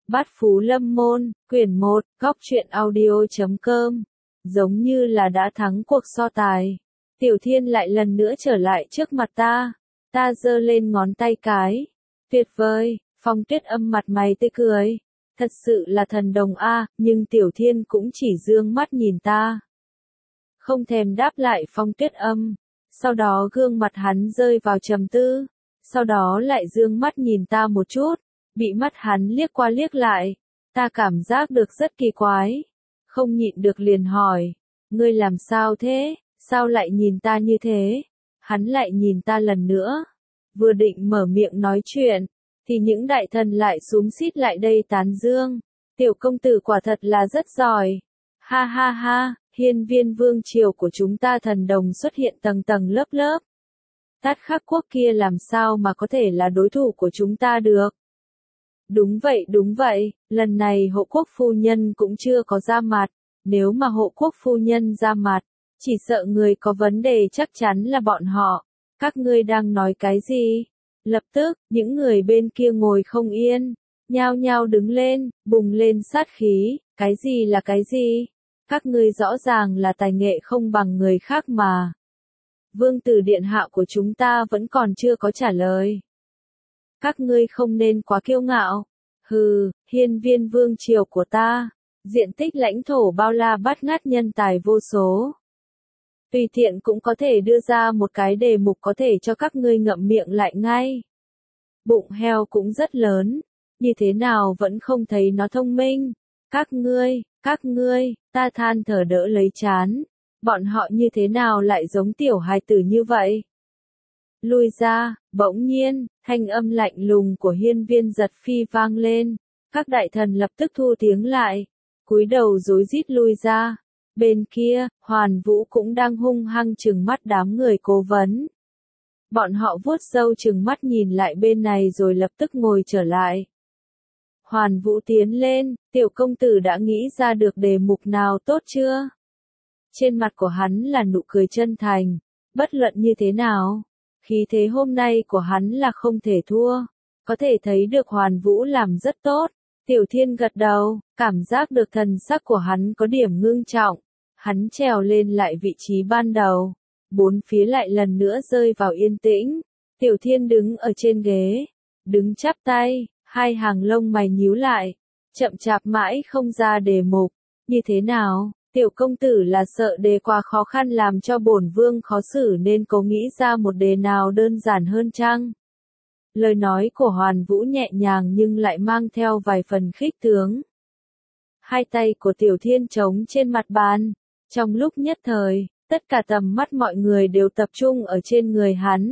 Bát Phú Lâm Môn, quyển 1, góc truyện audio.com. Giống như là đã thắng cuộc so tài. Tiểu Thiên lại lần nữa trở lại trước mặt ta. Ta giơ lên ngón tay cái. Tuyệt vời, Phong Tuyết Âm mặt mày tươi cười. Thật sự là thần đồng a, nhưng Tiểu Thiên cũng chỉ dương mắt nhìn ta. Không thèm đáp lại Phong Tuyết Âm. Sau đó gương mặt hắn rơi vào trầm tư. Sau đó lại dương mắt nhìn ta một chút. Bị mắt hắn liếc qua liếc lại. Ta cảm giác được rất kỳ quái. Không nhịn được liền hỏi. Ngươi làm sao thế? Sao lại nhìn ta như thế? Hắn lại nhìn ta lần nữa. Vừa định mở miệng nói chuyện. Thì những đại thần lại xúm xít lại đây tán dương. Tiểu công tử quả thật là rất giỏi. Ha ha ha, hiên viên vương triều của chúng ta thần đồng xuất hiện tầng tầng lớp lớp. Tát Khắc quốc kia làm sao mà có thể là đối thủ của chúng ta được. Đúng vậy, lần này hộ quốc phu nhân cũng chưa có ra mặt. Nếu mà hộ quốc phu nhân ra mặt, chỉ sợ người có vấn đề chắc chắn là bọn họ. Các ngươi đang nói cái gì? Lập tức, những người bên kia ngồi không yên, nhao nhao đứng lên, bùng lên sát khí. Cái gì là cái gì? Các ngươi rõ ràng là tài nghệ không bằng người khác mà. Vương tử điện hạ của chúng ta vẫn còn chưa có trả lời. Các ngươi không nên quá kiêu ngạo. Hừ, hiên viên vương triều của ta, diện tích lãnh thổ bao la bát ngát nhân tài vô số. Tùy tiện cũng có thể đưa ra một cái đề mục có thể cho các ngươi ngậm miệng lại ngay. Bụng heo cũng rất lớn, như thế nào vẫn không thấy nó thông minh. Các ngươi, ta than thở đỡ lấy trán. Bọn họ như thế nào lại giống tiểu hài tử như vậy? Lui ra, bỗng nhiên, thanh âm lạnh lùng của hiên viên giật phi vang lên. Các đại thần lập tức thu tiếng lại, cúi đầu rối rít lui ra. Bên kia, Hoàn Vũ cũng đang hung hăng trừng mắt đám người cố vấn. Bọn họ vuốt râu trừng mắt nhìn lại bên này rồi lập tức ngồi trở lại. Hoàn Vũ tiến lên, tiểu công tử đã nghĩ ra được đề mục nào tốt chưa? Trên mặt của hắn là nụ cười chân thành, bất luận như thế nào. Khí thế hôm nay của hắn là không thể thua. Có thể thấy được Hoàn Vũ làm rất tốt. Tiểu Thiên gật đầu, cảm giác được thần sắc của hắn có điểm ngưng trọng. Hắn trèo lên lại vị trí ban đầu. Bốn phía lại lần nữa rơi vào yên tĩnh. Tiểu Thiên đứng ở trên ghế. Đứng chắp tay, hai hàng lông mày nhíu lại. Chậm chạp mãi không ra đề mục. Như thế nào? Tiểu công tử là sợ đề quá khó khăn làm cho bổn vương khó xử nên cố nghĩ ra một đề nào đơn giản hơn chăng? Lời nói của Hoàn Vũ nhẹ nhàng nhưng lại mang theo vài phần khích tướng. Hai tay của Tiểu Thiên trống trên mặt bàn. Trong lúc nhất thời, tất cả tầm mắt mọi người đều tập trung ở trên người hắn.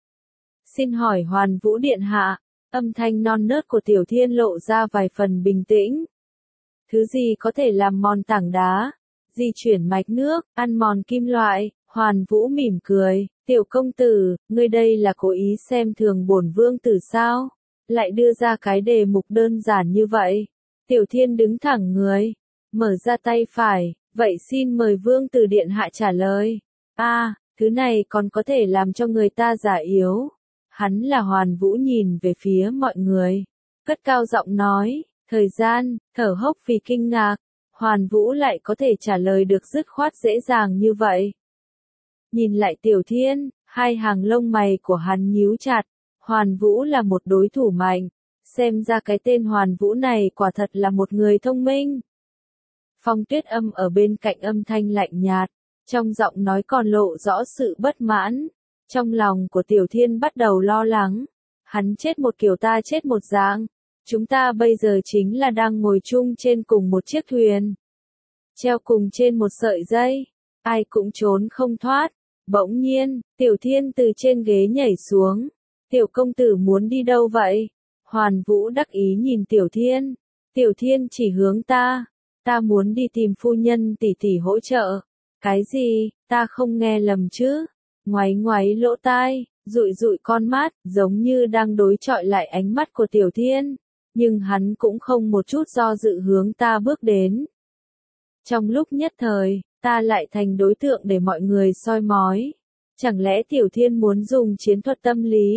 Xin hỏi Hoàn Vũ điện hạ, âm thanh non nớt của Tiểu Thiên lộ ra vài phần bình tĩnh. Thứ gì có thể làm mòn tảng đá? Di chuyển mạch nước, ăn mòn kim loại? Hoàn Vũ mỉm cười, tiểu công tử, ngươi đây là cố ý xem thường bổn vương tử sao? Lại đưa ra cái đề mục đơn giản như vậy. Tiểu Thiên đứng thẳng người, mở ra tay phải, vậy xin mời vương tử điện hạ trả lời. Thứ này còn có thể làm cho người ta giả yếu. Hắn là Hoàn Vũ nhìn về phía mọi người, cất cao giọng nói, thời gian, thở hốc vì kinh ngạc. Hoàn Vũ lại có thể trả lời được dứt khoát dễ dàng như vậy. Nhìn lại Tiểu Thiên, hai hàng lông mày của hắn nhíu chặt. Hoàn Vũ là một đối thủ mạnh. Xem ra cái tên Hoàn Vũ này quả thật là một người thông minh. Phong Tuyết Âm ở bên cạnh âm thanh lạnh nhạt. Trong giọng nói còn lộ rõ sự bất mãn. Trong lòng của Tiểu Thiên bắt đầu lo lắng. Hắn chết một kiểu ta chết một dạng. Chúng ta bây giờ chính là đang ngồi chung trên cùng một chiếc thuyền. Treo cùng trên một sợi dây. Ai cũng trốn không thoát. Bỗng nhiên, Tiểu Thiên từ trên ghế nhảy xuống. Tiểu công tử muốn đi đâu vậy? Hoàn Vũ đắc ý nhìn Tiểu Thiên. Tiểu Thiên chỉ hướng ta. Ta muốn đi tìm phu nhân tỷ tỷ hỗ trợ. Cái gì? Ta không nghe lầm chứ? Ngoáy ngoáy lỗ tai, dụi dụi con mắt, giống như đang đối chọi lại ánh mắt của Tiểu Thiên. Nhưng hắn cũng không một chút do dự hướng ta bước đến. Trong lúc nhất thời, ta lại thành đối tượng để mọi người soi mói. Chẳng lẽ Tiểu Thiên muốn dùng chiến thuật tâm lý,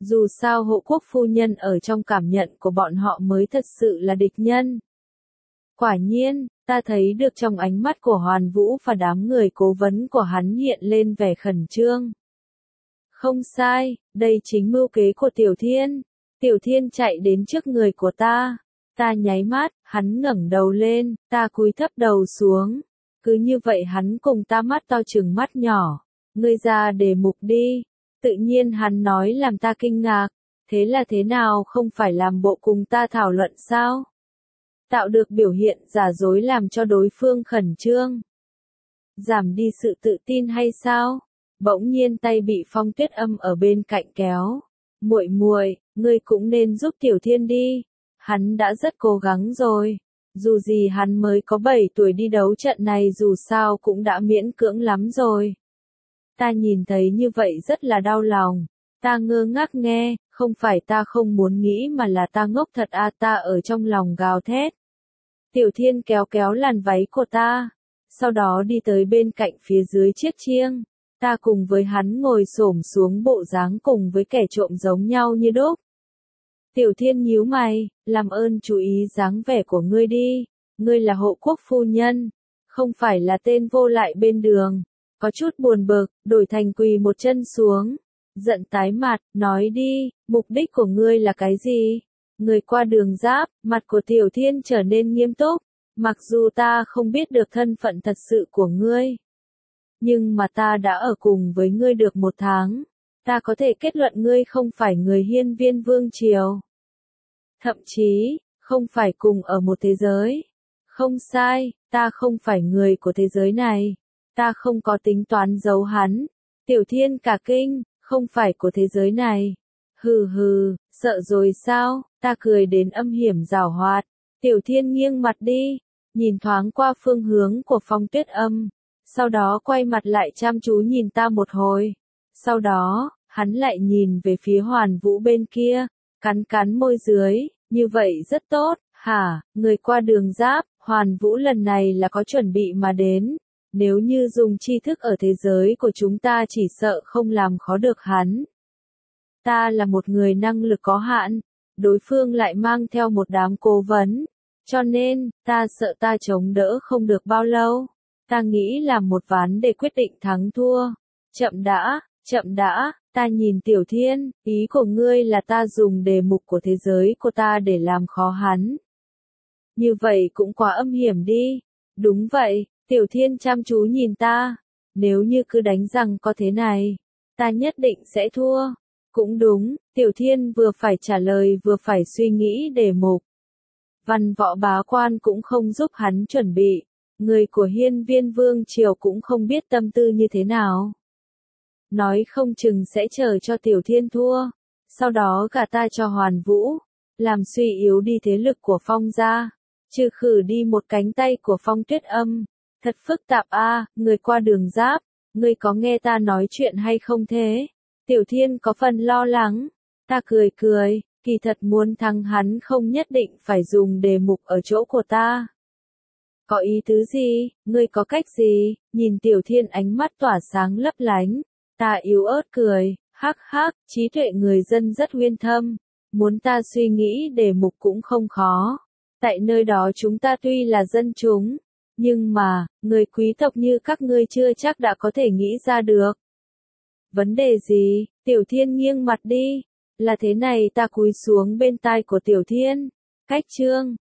Dù sao hộ quốc phu nhân ở trong cảm nhận của bọn họ mới thật sự là địch nhân. Quả nhiên, ta thấy được trong ánh mắt của Hoàn Vũ và đám người cố vấn của hắn hiện lên vẻ khẩn trương. Không sai, đây chính mưu kế của Tiểu Thiên. Tiểu Thiên chạy đến trước người của ta. Ta nháy mắt, hắn ngẩng đầu lên, ta cúi thấp đầu xuống. Cứ như vậy hắn cùng ta mắt to trừng mắt nhỏ. Ngươi ra đề mục đi. Tự nhiên hắn nói làm ta kinh ngạc. Thế là thế nào, không phải làm bộ cùng ta thảo luận sao? Tạo được biểu hiện giả dối làm cho đối phương khẩn trương. Giảm đi sự tự tin hay sao? Bỗng nhiên tay bị Phong Tuyết Âm ở bên cạnh kéo. Muội muội, ngươi cũng nên giúp Tiểu Thiên đi. Hắn đã rất cố gắng rồi. Dù gì hắn mới có 7 tuổi đi đấu trận này dù sao cũng đã miễn cưỡng lắm rồi. Ta nhìn thấy như vậy rất là đau lòng. Ta ngơ ngác nghe, không phải ta không muốn nghĩ mà là ta ngốc thật à, ta ở trong lòng gào thét. Tiểu Thiên kéo kéo làn váy của ta. Sau đó đi tới bên cạnh phía dưới chiếc chiêng. Ta cùng với hắn ngồi xổm xuống bộ dáng cùng với kẻ trộm giống nhau như đúc. Tiểu Thiên nhíu mày, làm ơn chú ý dáng vẻ của ngươi đi. Ngươi là hộ quốc phu nhân, không phải là tên vô lại bên đường. Có chút buồn bực, đổi thành quỳ một chân xuống. Giận tái mặt, nói đi, mục đích của ngươi là cái gì? Người qua đường giáp, mặt của Tiểu Thiên trở nên nghiêm túc. Mặc dù ta không biết được thân phận thật sự của ngươi. Nhưng mà ta đã ở cùng với ngươi được 1 tháng. Ta có thể kết luận ngươi không phải người Hiên Viên Vương Triều. Thậm chí, không phải cùng ở một thế giới. Không sai, ta không phải người của thế giới này. Ta không có tính toán giấu hắn. Tiểu Thiên cả kinh, không phải của thế giới này. Hừ hừ, sợ rồi sao? Ta cười đến âm hiểm giảo hoạt. Tiểu Thiên nghiêng mặt đi, nhìn thoáng qua phương hướng của Phong Tuyết Âm. Sau đó quay mặt lại chăm chú nhìn ta một hồi. Sau đó, hắn lại nhìn về phía Hoàn Vũ bên kia, cắn cắn môi dưới, như vậy rất tốt, hả, người qua đường giáp, Hoàn Vũ lần này là có chuẩn bị mà đến. Nếu như dùng tri thức ở thế giới của chúng ta chỉ sợ không làm khó được hắn. Ta là một người năng lực có hạn, đối phương lại mang theo một đám cố vấn. Cho nên, ta sợ ta chống đỡ không được bao lâu. Ta nghĩ là một ván để quyết định thắng thua. Chậm đã, ta nhìn Tiểu Thiên, ý của ngươi là ta dùng đề mục của thế giới của ta để làm khó hắn. Như vậy cũng quá âm hiểm đi. Đúng vậy, Tiểu Thiên chăm chú nhìn ta. Nếu như cứ đánh rằng có thế này, ta nhất định sẽ thua. Cũng đúng, Tiểu Thiên vừa phải trả lời vừa phải suy nghĩ đề mục. Văn Võ bá quan cũng không giúp hắn chuẩn bị. Người của Hiên Viên Vương Triều cũng không biết tâm tư như thế nào. Nói không chừng sẽ chờ cho Tiểu Thiên thua. Sau đó gả ta cho Hoàn Vũ. Làm suy yếu đi thế lực của Phong gia. Trừ khử đi một cánh tay của Phong Tuyết Âm. Thật phức tạp a, người qua đường giáp. Ngươi có nghe ta nói chuyện hay không thế? Tiểu Thiên có phần lo lắng. Ta cười cười. Kỳ thật muốn thắng hắn không nhất định phải dùng đề mục ở chỗ của ta. Có ý tứ gì, ngươi có cách gì, nhìn Tiểu Thiên ánh mắt tỏa sáng lấp lánh. Ta yếu ớt cười, hắc hắc, trí tuệ người dân rất uyên thâm. Muốn ta suy nghĩ đề mục cũng không khó. Tại nơi đó chúng ta tuy là dân chúng, nhưng mà, người quý tộc như các ngươi chưa chắc đã có thể nghĩ ra được. Vấn đề gì, Tiểu Thiên nghiêng mặt đi. Là thế này, ta cúi xuống bên tai của Tiểu Thiên. Cách chương